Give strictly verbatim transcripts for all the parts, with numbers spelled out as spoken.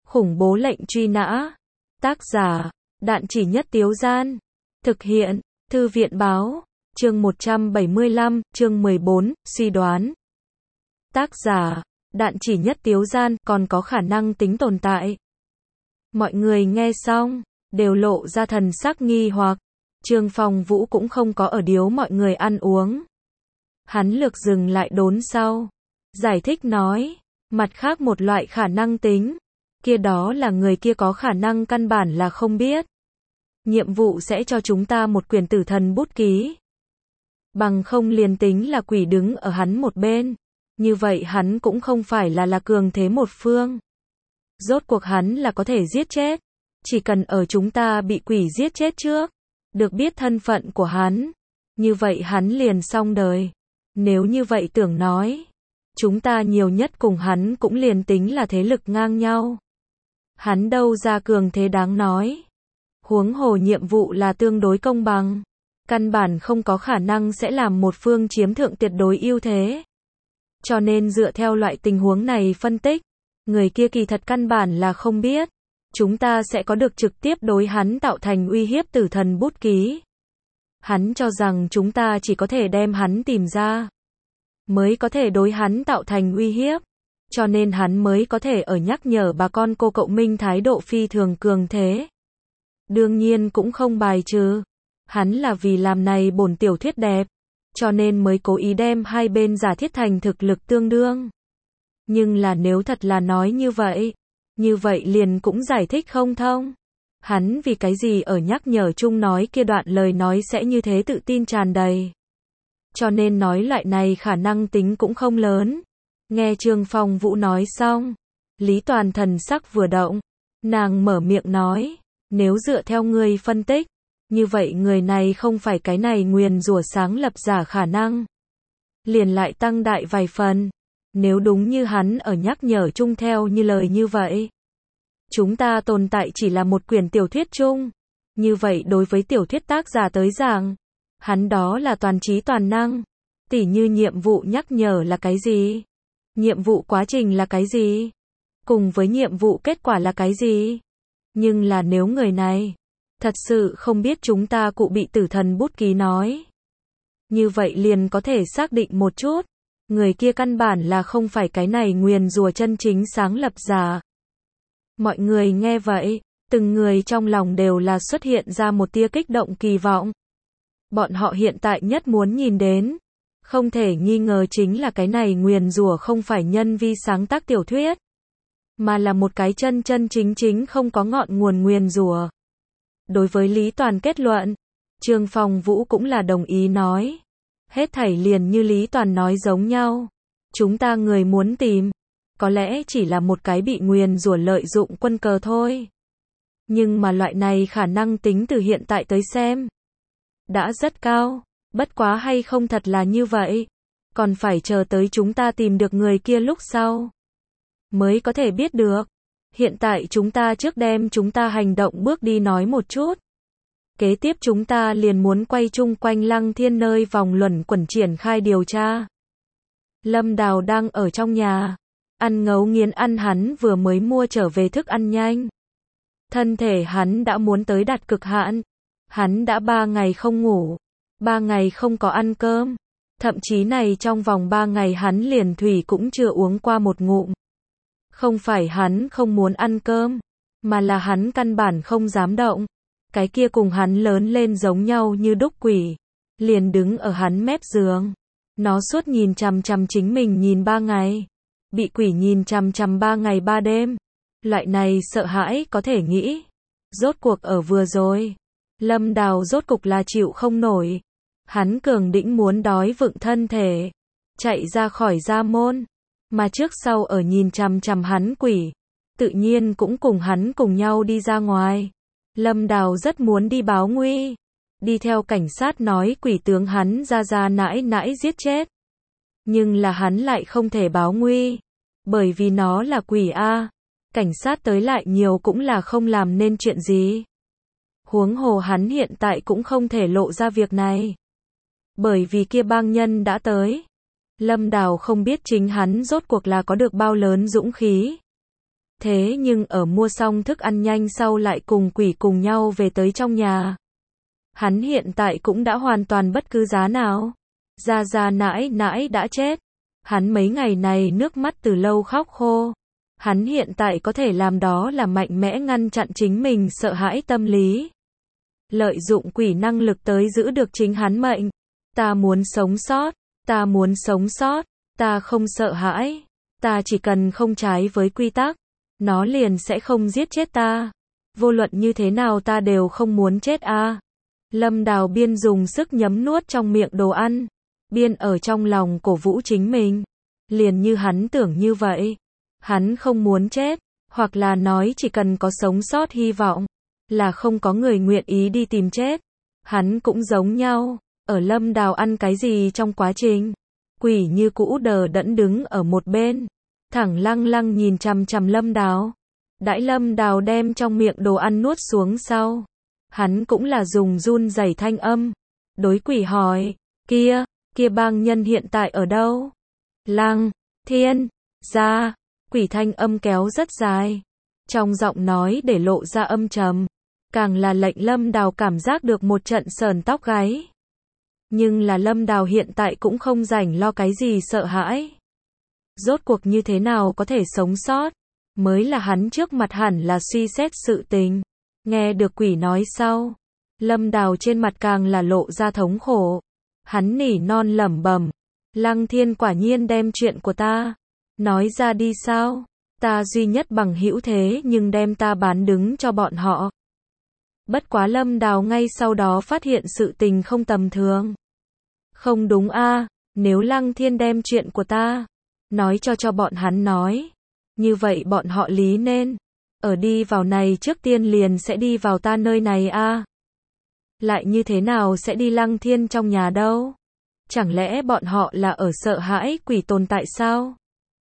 Khủng bố lệnh truy nã. Tác giả, Đạn Chỉ Nhất Tiếu Gian. Thực hiện, Thư viện báo. Chương một trăm bảy mươi lăm, chương mười bốn, suy đoán. Tác giả, Đạn Chỉ Nhất Tiếu Gian, còn có khả năng tính tồn tại. Mọi người nghe xong, đều lộ ra thần sắc nghi hoặc. Trương Phong Vũ cũng không có ở điếu mọi người ăn uống. Hắn lược dừng lại đốn sau. Giải thích nói, mặt khác một loại khả năng tính. Kia đó là người kia có khả năng căn bản là không biết. Nhiệm vụ sẽ cho chúng ta một quyển tử thần bút ký. Bằng không liền tính là quỷ đứng ở hắn một bên. Như vậy hắn cũng không phải là là cường thế một phương. Rốt cuộc hắn là có thể giết chết. Chỉ cần ở chúng ta bị quỷ giết chết trước. Được biết thân phận của hắn. Như vậy hắn liền xong đời. Nếu như vậy tưởng nói. Chúng ta nhiều nhất cùng hắn cũng liền tính là thế lực ngang nhau. Hắn đâu ra cường thế đáng nói. Huống hồ nhiệm vụ là tương đối công bằng. Căn bản không có khả năng sẽ làm một phương chiếm thượng tuyệt đối ưu thế. Cho nên dựa theo loại tình huống này phân tích. Người kia kỳ thật căn bản là không biết. Chúng ta sẽ có được trực tiếp đối hắn tạo thành uy hiếp tử thần bút ký. Hắn cho rằng chúng ta chỉ có thể đem hắn tìm ra. Mới có thể đối hắn tạo thành uy hiếp. Cho nên hắn mới có thể ở nhắc nhở bà con cô cậu Minh thái độ phi thường cường thế. Đương nhiên cũng không bài trừ. Hắn là vì làm này bổn tiểu thuyết đẹp. Cho nên mới cố ý đem hai bên giả thiết thành thực lực tương đương. Nhưng là nếu thật là nói như vậy. Như vậy liền cũng giải thích không thông. Hắn vì cái gì ở nhắc nhở chung nói kia đoạn lời nói sẽ như thế tự tin tràn đầy. Cho nên nói loại này khả năng tính cũng không lớn. Nghe Trương Phong Vũ nói xong. Lý Toàn thần sắc vừa động. Nàng mở miệng nói. Nếu dựa theo ngươi phân tích. Như vậy người này không phải cái này nguyền rủa sáng lập giả khả năng. Liền lại tăng đại vài phần. Nếu đúng như hắn ở nhắc nhở chung theo như lời như vậy. Chúng ta tồn tại chỉ là một quyển tiểu thuyết chung. Như vậy đối với tiểu thuyết tác giả tới giảng. Hắn đó là toàn trí toàn năng. Tỉ như nhiệm vụ nhắc nhở là cái gì? Nhiệm vụ quá trình là cái gì? Cùng với nhiệm vụ kết quả là cái gì? Nhưng là nếu người này thật sự không biết chúng ta cụ bị tử thần bút ký nói. Như vậy liền có thể xác định một chút. Người kia căn bản là không phải cái này nguyền rủa chân chính sáng lập giả. Mọi người nghe vậy, từng người trong lòng đều là xuất hiện ra một tia kích động kỳ vọng. Bọn họ hiện tại nhất muốn nhìn đến. Không thể nghi ngờ chính là cái này nguyền rủa không phải nhân vi sáng tác tiểu thuyết. Mà là một cái chân chân chính chính không có ngọn nguồn nguyền rủa. Đối với Lý Toàn kết luận, Trương Phong Vũ cũng là đồng ý nói. Hết thảy liền như Lý Toàn nói giống nhau. Chúng ta người muốn tìm. Có lẽ chỉ là một cái bị nguyền rủa lợi dụng quân cờ thôi. Nhưng mà loại này khả năng tính từ hiện tại tới xem. Đã rất cao. Bất quá hay không thật là như vậy. Còn phải chờ tới chúng ta tìm được người kia lúc sau. Mới có thể biết được. Hiện tại chúng ta trước đem chúng ta hành động bước đi nói một chút. Kế tiếp chúng ta liền muốn quay chung quanh Lăng Thiên nơi vòng luẩn quẩn triển khai điều tra. Lâm Đào đang ở trong nhà. Ăn ngấu nghiến ăn hắn vừa mới mua trở về thức ăn nhanh. Thân thể hắn đã muốn tới đạt cực hạn. Hắn đã ba ngày không ngủ. Ba ngày không có ăn cơm. Thậm chí này trong vòng ba ngày hắn liền thủy cũng chưa uống qua một ngụm. Không phải hắn không muốn ăn cơm. Mà là hắn căn bản không dám động. Cái kia cùng hắn lớn lên giống nhau như đúc quỷ. Liền đứng ở hắn mép giường. Nó suốt nhìn chằm chằm chính mình nhìn ba ngày. Bị quỷ nhìn chằm chằm ba ngày ba đêm. Loại này sợ hãi có thể nghĩ. Rốt cuộc ở vừa rồi. Lâm Đào rốt cục là chịu không nổi. Hắn cường đĩnh muốn đói vựng thân thể. Chạy ra khỏi gia môn. Mà trước sau ở nhìn chằm chằm hắn quỷ. Tự nhiên cũng cùng hắn cùng nhau đi ra ngoài. Lâm Đào rất muốn đi báo nguy. Đi theo cảnh sát nói quỷ tướng hắn ra ra nãi nãi giết chết. Nhưng là hắn lại không thể báo nguy. Bởi vì nó là quỷ A. Cảnh sát tới lại nhiều cũng là không làm nên chuyện gì. Huống hồ hắn hiện tại cũng không thể lộ ra việc này. Bởi vì kia bang nhân đã tới. Lâm Đào không biết chính hắn rốt cuộc là có được bao lớn dũng khí. Thế nhưng ở mua xong thức ăn nhanh sau lại cùng quỷ cùng nhau về tới trong nhà. Hắn hiện tại cũng đã hoàn toàn bất cứ giá nào. Gia Gia nãi nãi đã chết. Hắn mấy ngày này nước mắt từ lâu khóc khô. Hắn hiện tại có thể làm đó là mạnh mẽ ngăn chặn chính mình sợ hãi tâm lý. Lợi dụng quỷ năng lực tới giữ được chính hắn mệnh. Ta muốn sống sót, ta muốn sống sót, ta không sợ hãi, ta chỉ cần không trái với quy tắc, nó liền sẽ không giết chết ta. Vô luận như thế nào ta đều không muốn chết a. À. Lâm Đào biên dùng sức nhấm nuốt trong miệng đồ ăn, biên ở trong lòng cổ vũ chính mình. Liền như hắn tưởng như vậy, hắn không muốn chết, hoặc là nói chỉ cần có sống sót hy vọng, là không có người nguyện ý đi tìm chết. Hắn cũng giống nhau, ở Lâm Đào ăn cái gì trong quá trình, quỷ như cũ đờ đẫn đứng ở một bên, thẳng lăng lăng nhìn chằm chằm Lâm Đào. Đãi Lâm Đào đem trong miệng đồ ăn nuốt xuống sau, hắn cũng là dùng run rẩy thanh âm, đối quỷ hỏi, kia, kia bang nhân hiện tại ở đâu? Lăng, Thiên, gia, quỷ thanh âm kéo rất dài, trong giọng nói để lộ ra âm trầm, càng là lệnh Lâm Đào cảm giác được một trận sờn tóc gáy. Nhưng là Lâm Đào hiện tại cũng không rảnh lo cái gì sợ hãi. Rốt cuộc như thế nào có thể sống sót, mới là hắn trước mặt hẳn là suy xét sự tình. Nghe được quỷ nói sau, Lâm Đào trên mặt càng là lộ ra thống khổ. Hắn nỉ non lẩm bẩm, Lăng Thiên quả nhiên đem chuyện của ta nói ra đi sao? Ta duy nhất bằng hữu thế nhưng đem ta bán đứng cho bọn họ. Bất quá Lâm Đào ngay sau đó phát hiện sự tình không tầm thường. Không đúng a, à, nếu Lăng Thiên đem chuyện của ta nói cho cho bọn hắn nói, như vậy bọn họ lý nên ở đi vào này trước tiên liền sẽ đi vào ta nơi này a. À. Lại như thế nào sẽ đi Lăng Thiên trong nhà đâu? Chẳng lẽ bọn họ là ở sợ hãi quỷ tồn tại sao?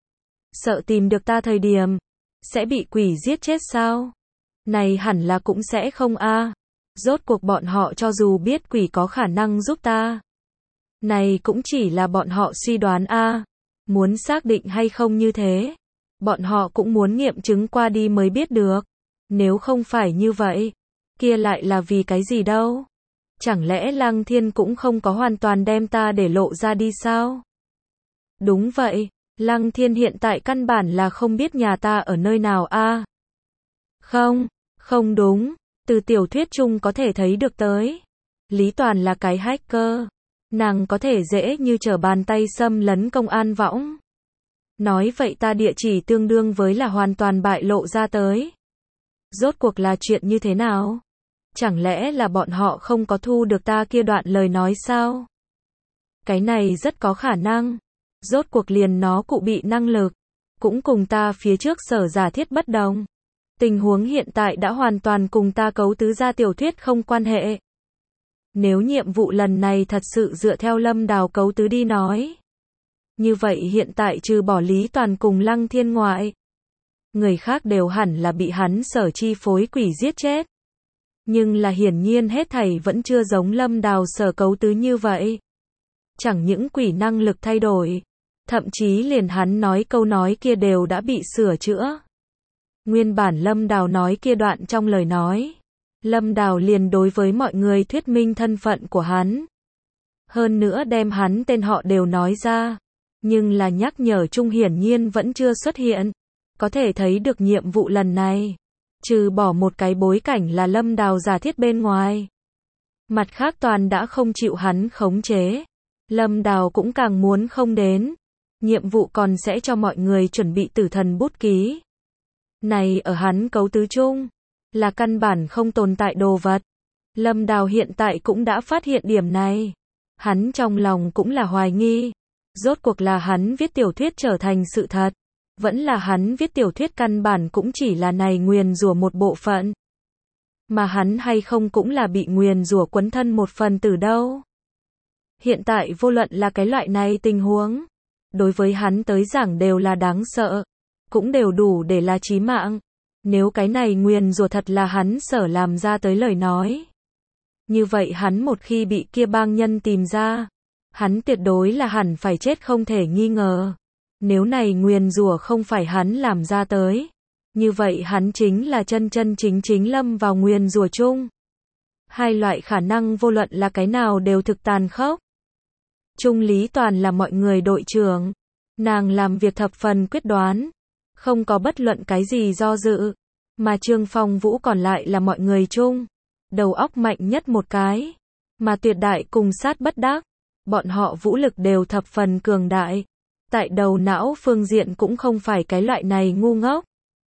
Sợ tìm được ta thời điểm sẽ bị quỷ giết chết sao? Này hẳn là cũng sẽ không a. À. Rốt cuộc bọn họ cho dù biết quỷ có khả năng giúp ta, này cũng chỉ là bọn họ suy đoán a. À. Muốn xác định hay không như thế, bọn họ cũng muốn nghiệm chứng qua đi mới biết được. Nếu không phải như vậy, kia lại là vì cái gì đâu? Chẳng lẽ Lăng Thiên cũng không có hoàn toàn đem ta để lộ ra đi sao? Đúng vậy, Lăng Thiên hiện tại căn bản là không biết nhà ta ở nơi nào a. À. Không, không đúng, từ tiểu thuyết chung có thể thấy được tới. Lý Toàn là cái hacker, nàng có thể dễ như trở bàn tay xâm lấn công an võng. Nói vậy ta địa chỉ tương đương với là hoàn toàn bại lộ ra tới. Rốt cuộc là chuyện như thế nào? Chẳng lẽ là bọn họ không có thu được ta kia đoạn lời nói sao? Cái này rất có khả năng. Rốt cuộc liền nó cụ bị năng lực, cũng cùng ta phía trước sở giả thiết bất đồng. Tình huống hiện tại đã hoàn toàn cùng ta cấu tứ ra tiểu thuyết không quan hệ. Nếu nhiệm vụ lần này thật sự dựa theo Lâm Đào cấu tứ đi nói, như vậy hiện tại trừ bỏ Lý Toàn cùng Lăng Thiên ngoại, người khác đều hẳn là bị hắn sở chi phối quỷ giết chết. Nhưng là hiển nhiên hết thảy vẫn chưa giống Lâm Đào sở cấu tứ như vậy. Chẳng những quỷ năng lực thay đổi, thậm chí liền hắn nói câu nói kia đều đã bị sửa chữa. Nguyên bản Lâm Đào nói kia đoạn trong lời nói, Lâm Đào liền đối với mọi người thuyết minh thân phận của hắn. Hơn nữa đem hắn tên họ đều nói ra, nhưng là nhắc nhở chung hiển nhiên vẫn chưa xuất hiện. Có thể thấy được nhiệm vụ lần này, trừ bỏ một cái bối cảnh là Lâm Đào giả thiết bên ngoài, mặt khác toàn đã không chịu hắn khống chế. Lâm Đào cũng càng muốn không đến. Nhiệm vụ còn sẽ cho mọi người chuẩn bị tử thần bút ký. Này ở hắn cấu tứ chung, là căn bản không tồn tại đồ vật. Lâm Đào hiện tại cũng đã phát hiện điểm này. Hắn trong lòng cũng là hoài nghi. Rốt cuộc là hắn viết tiểu thuyết trở thành sự thật, vẫn là hắn viết tiểu thuyết căn bản cũng chỉ là này nguyền rủa một bộ phận. Mà hắn hay không cũng là bị nguyền rủa quấn thân một phần từ đâu. Hiện tại vô luận là cái loại này tình huống, đối với hắn tới giảng đều là đáng sợ, cũng đều đủ để là chí mạng. Nếu cái này nguyền rủa thật là hắn sở làm ra tới lời nói, như vậy hắn một khi bị kia bang nhân tìm ra, hắn tuyệt đối là hẳn phải chết không thể nghi ngờ. Nếu này nguyền rủa không phải hắn làm ra tới, Như vậy hắn chính là chân chân chính chính lâm vào nguyền rủa chung. Hai loại khả năng vô luận là cái nào đều thực tàn khốc. Trung Lý Toàn là mọi người đội trưởng. Nàng làm việc thập phần quyết đoán. Không có bất luận cái gì do dự. Mà Trương Phong Vũ còn lại là mọi người chung. Đầu óc mạnh nhất một cái. Mà tuyệt đại cùng sát bất đắc. Bọn họ vũ lực đều thập phần cường đại. Tại đầu não phương diện cũng không phải cái loại này ngu ngốc.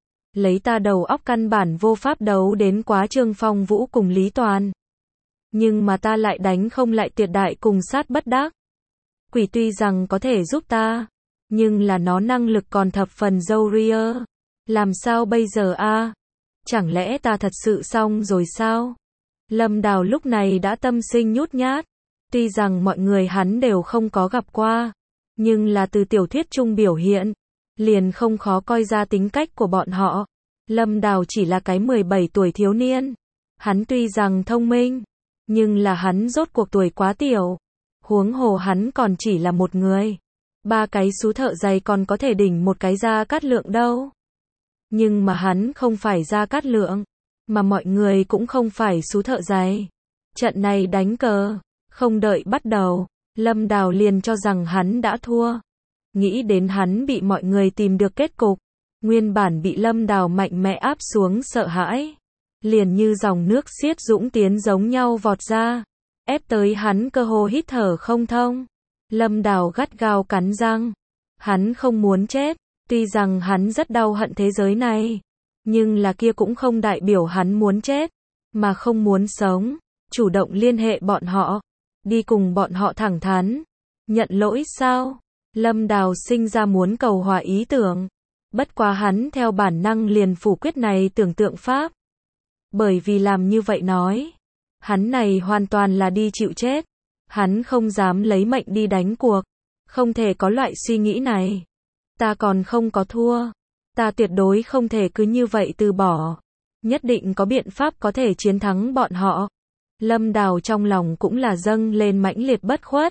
Lấy ta đầu óc căn bản vô pháp đấu đến quá Trương Phong Vũ cùng Lý Toàn. Nhưng mà ta lại đánh không lại tuyệt đại cùng sát bất đắc. Quỷ tuy rằng có thể giúp ta, nhưng là nó năng lực còn thập phần dâu ria. Làm sao bây giờ a? Chẳng lẽ ta thật sự xong rồi sao? Lâm Đào lúc này đã tâm sinh nhút nhát. Tuy rằng mọi người hắn đều không có gặp qua, nhưng là từ tiểu thuyết chung biểu hiện, liền không khó coi ra tính cách của bọn họ. Lâm Đào chỉ là cái mười bảy tuổi thiếu niên. Hắn tuy rằng thông minh, nhưng là hắn rốt cuộc tuổi quá tiểu. Huống hồ hắn còn chỉ là một người. Ba cái sú thợ giày còn có thể đỉnh một cái Gia Cát Lượng đâu. Nhưng mà hắn không phải Gia Cát Lượng, mà mọi người cũng không phải sú thợ giày. Trận này đánh cờ, không đợi bắt đầu, Lâm Đào liền cho rằng hắn đã thua. Nghĩ đến hắn bị mọi người tìm được kết cục, nguyên bản bị Lâm Đào mạnh mẽ áp xuống sợ hãi, liền như dòng nước xiết dũng tiến giống nhau vọt ra, ép tới hắn cơ hồ hít thở không thông. Lâm Đào gắt gao cắn răng, hắn không muốn chết, tuy rằng hắn rất đau hận thế giới này, nhưng là kia cũng không đại biểu hắn muốn chết, mà không muốn sống, chủ động liên hệ bọn họ, đi cùng bọn họ thẳng thắn, nhận lỗi sao? Lâm Đào sinh ra muốn cầu hòa ý tưởng, bất quá hắn theo bản năng liền phủ quyết này tưởng tượng pháp. Bởi vì làm như vậy nói, hắn này hoàn toàn là đi chịu chết, hắn không dám lấy mệnh đi đánh cuộc, không thể có loại suy nghĩ này. Ta còn không có thua, ta tuyệt đối không thể cứ như vậy từ bỏ, nhất định có biện pháp có thể chiến thắng bọn họ. Lâm Đào trong lòng cũng là dâng lên mãnh liệt bất khuất.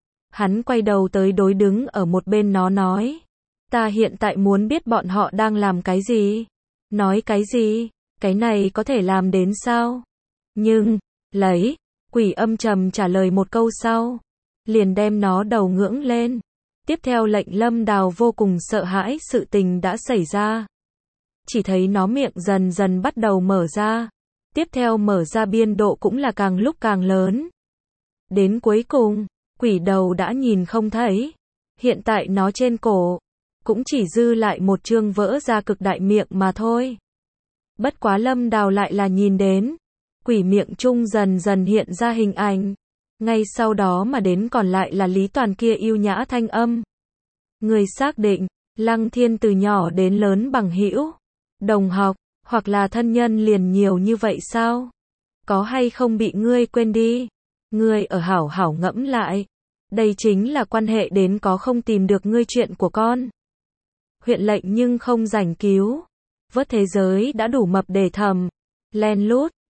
Hắn quay đầu tới đối đứng ở một bên nó nói, ta hiện tại muốn biết bọn họ đang làm cái gì, nói cái gì, cái này có thể làm đến sao? Nhưng, lấy, quỷ âm trầm trả lời một câu sau, liền đem nó đầu ngưỡng lên. Tiếp theo lệnh Lâm Đào vô cùng sợ hãi sự tình đã xảy ra. Chỉ thấy nó miệng dần dần bắt đầu mở ra, tiếp theo mở ra biên độ cũng là càng lúc càng lớn. Đến cuối cùng, quỷ đầu đã nhìn không thấy, hiện tại nó trên cổ, cũng chỉ dư lại một chương vỡ ra cực đại miệng mà thôi. Bất quá Lâm Đào lại là nhìn đến, quỷ miệng chung dần dần hiện ra hình ảnh, ngay sau đó mà đến còn lại là Lý Toàn kia yêu nhã thanh âm. Người xác định, Lăng Thiên từ nhỏ đến lớn bằng hữu, đồng học, hoặc là thân nhân liền nhiều như vậy sao? Có hay không bị ngươi quên đi? Ngươi ở hảo hảo ngẫm lại. Đây chính là quan hệ đến có không tìm được ngươi chuyện của con. Huyện lệnh nhưng không rảnh cứu. Vớt thế giới đã đủ mập để thầm. Len lút,